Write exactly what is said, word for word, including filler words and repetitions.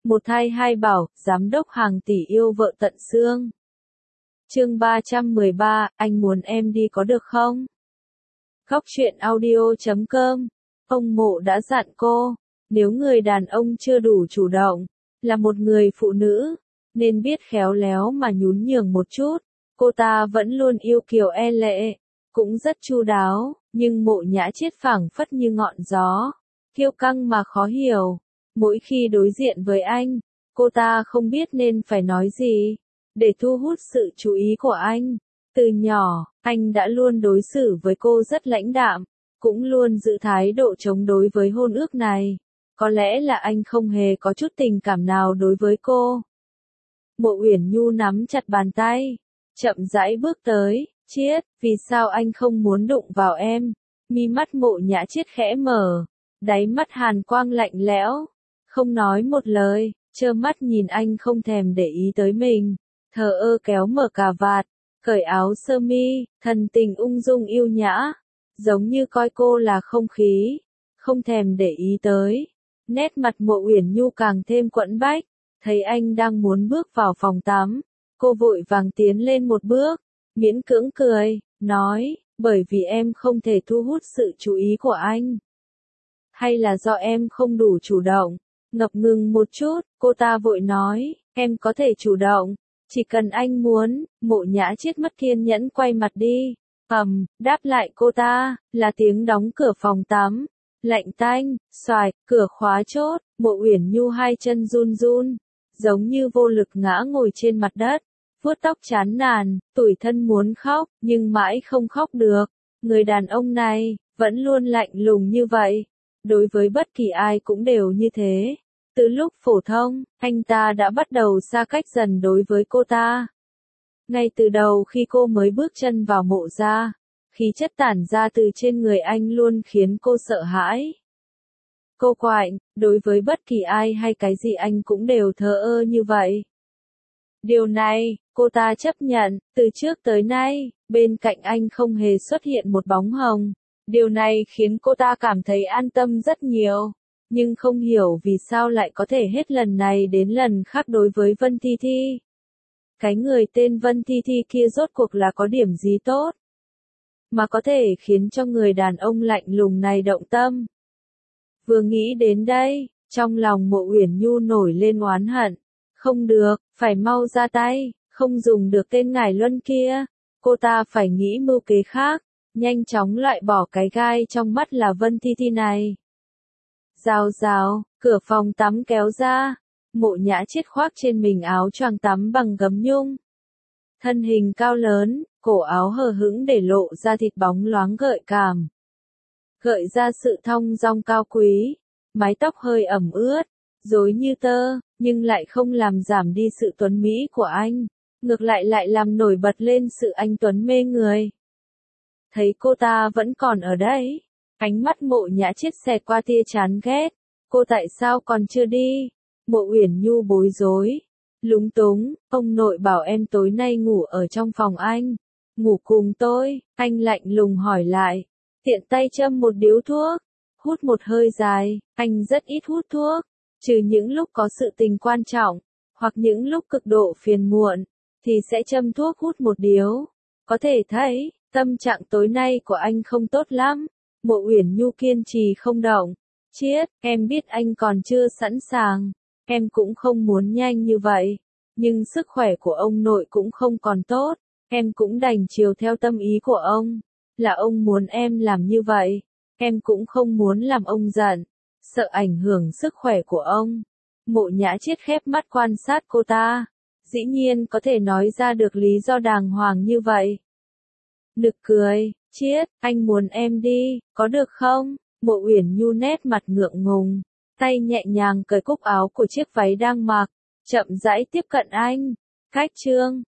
Một thai hai bảo, giám đốc hàng tỷ yêu vợ tận xương. Chương ba trăm mười ba, anh muốn em đi có được không? Góc truyện audio chấm com. Ông Mộ đã dặn cô, nếu người đàn ông chưa đủ chủ động, là một người phụ nữ, nên biết khéo léo mà nhún nhường một chút. Cô ta vẫn luôn yêu kiều e lệ, cũng rất chu đáo, nhưng Mộ Nhã Chiết phảng phất như ngọn gió, kiêu căng mà khó hiểu. Mỗi khi đối diện với anh, cô ta không biết nên phải nói gì, để thu hút sự chú ý của anh. Từ nhỏ, anh đã luôn đối xử với cô rất lãnh đạm, cũng luôn giữ thái độ chống đối với hôn ước này. Có lẽ là anh không hề có chút tình cảm nào đối với cô. Mộ Uyển Nhu nắm chặt bàn tay, chậm rãi bước tới. Chiết, vì sao anh không muốn đụng vào em? Mi mắt Mộ Nhã Chiết khẽ mở, đáy mắt hàn quang lạnh lẽo, không nói một lời, trơ mắt nhìn anh không thèm để ý tới mình, thờ ơ kéo mở cà vạt, cởi áo sơ mi, thần tình ung dung yêu nhã, giống như coi cô là không khí, không thèm để ý tới. Nét mặt Mộ Uyển Nhu càng thêm quẫn bách, thấy anh đang muốn bước vào phòng tắm, cô vội vàng tiến lên một bước, miễn cưỡng cười, nói, bởi vì em không thể thu hút sự chú ý của anh. Hay là do em không đủ chủ động? Ngập ngừng một chút, cô ta vội nói, em có thể chủ động, chỉ cần anh muốn. Mộ Nhã Chiết mất kiên nhẫn quay mặt đi. Ầm, đáp lại cô ta, là tiếng đóng cửa phòng tắm. Lạnh tanh, xoài, cửa khóa chốt, Mộ Uyển Nhu hai chân run run, giống như vô lực ngã ngồi trên mặt đất, vuốt tóc chán nản, tủi thân muốn khóc, nhưng mãi không khóc được. Người đàn ông này, vẫn luôn lạnh lùng như vậy. Đối với bất kỳ ai cũng đều như thế. Từ lúc phổ thông, anh ta đã bắt đầu xa cách dần đối với cô ta. Ngay từ đầu khi cô mới bước chân vào Mộ gia, khí chất tản ra từ trên người anh luôn khiến cô sợ hãi. Cô quạnh, đối với bất kỳ ai hay cái gì anh cũng đều thờ ơ như vậy. Điều này, cô ta chấp nhận, từ trước tới nay, bên cạnh anh không hề xuất hiện một bóng hồng. Điều này khiến cô ta cảm thấy an tâm rất nhiều, nhưng không hiểu vì sao lại có thể hết lần này đến lần khác đối với Vân Thi Thi. Cái người tên Vân Thi Thi kia rốt cuộc là có điểm gì tốt, mà có thể khiến cho người đàn ông lạnh lùng này động tâm. Vừa nghĩ đến đây, trong lòng Mộ Uyển Nhu nổi lên oán hận. Không được, phải mau ra tay, không dùng được tên Ngải Luân kia. Cô ta phải nghĩ mưu kế khác, nhanh chóng loại bỏ cái gai trong mắt là Vân Thi Thi này. Rào rào, cửa phòng tắm kéo ra, Mộ Nhã Chiết khoác trên mình áo choàng tắm bằng gấm nhung. Thân hình cao lớn, cổ áo hờ hững để lộ ra thịt bóng loáng gợi cảm. Gợi ra sự thong dong cao quý, mái tóc hơi ẩm ướt, rối như tơ, nhưng lại không làm giảm đi sự tuấn mỹ của anh, ngược lại lại làm nổi bật lên sự anh tuấn mê người. Thấy cô ta vẫn còn ở đây, ánh mắt Mộ Nhã Chiết xẹt qua tia chán ghét. Cô tại sao còn chưa đi? Mộ Uyển Nhu bối rối, lúng túng, ông nội bảo em tối nay ngủ ở trong phòng anh. Ngủ cùng tôi, anh lạnh lùng hỏi lại. Tiện tay châm một điếu thuốc, hút một hơi dài, anh rất ít hút thuốc, trừ những lúc có sự tình quan trọng, hoặc những lúc cực độ phiền muộn, thì sẽ châm thuốc hút một điếu. Có thể thấy, tâm trạng tối nay của anh không tốt lắm. Mộ Uyển Nhu kiên trì không động. Chiết, em biết anh còn chưa sẵn sàng, em cũng không muốn nhanh như vậy, nhưng sức khỏe của ông nội cũng không còn tốt, em cũng đành chiều theo tâm ý của ông. Là ông muốn em làm như vậy, em cũng không muốn làm ông giận, sợ ảnh hưởng sức khỏe của ông. Mộ Nhã Chiết khép mắt quan sát cô ta, dĩ nhiên có thể nói ra được lý do đàng hoàng như vậy. Nực cười, Chiết, anh muốn em đi, có được không? Mộ Uyển Nhu nét mặt ngượng ngùng, tay nhẹ nhàng cởi cúc áo của chiếc váy đang mặc, chậm rãi tiếp cận anh. Cách chương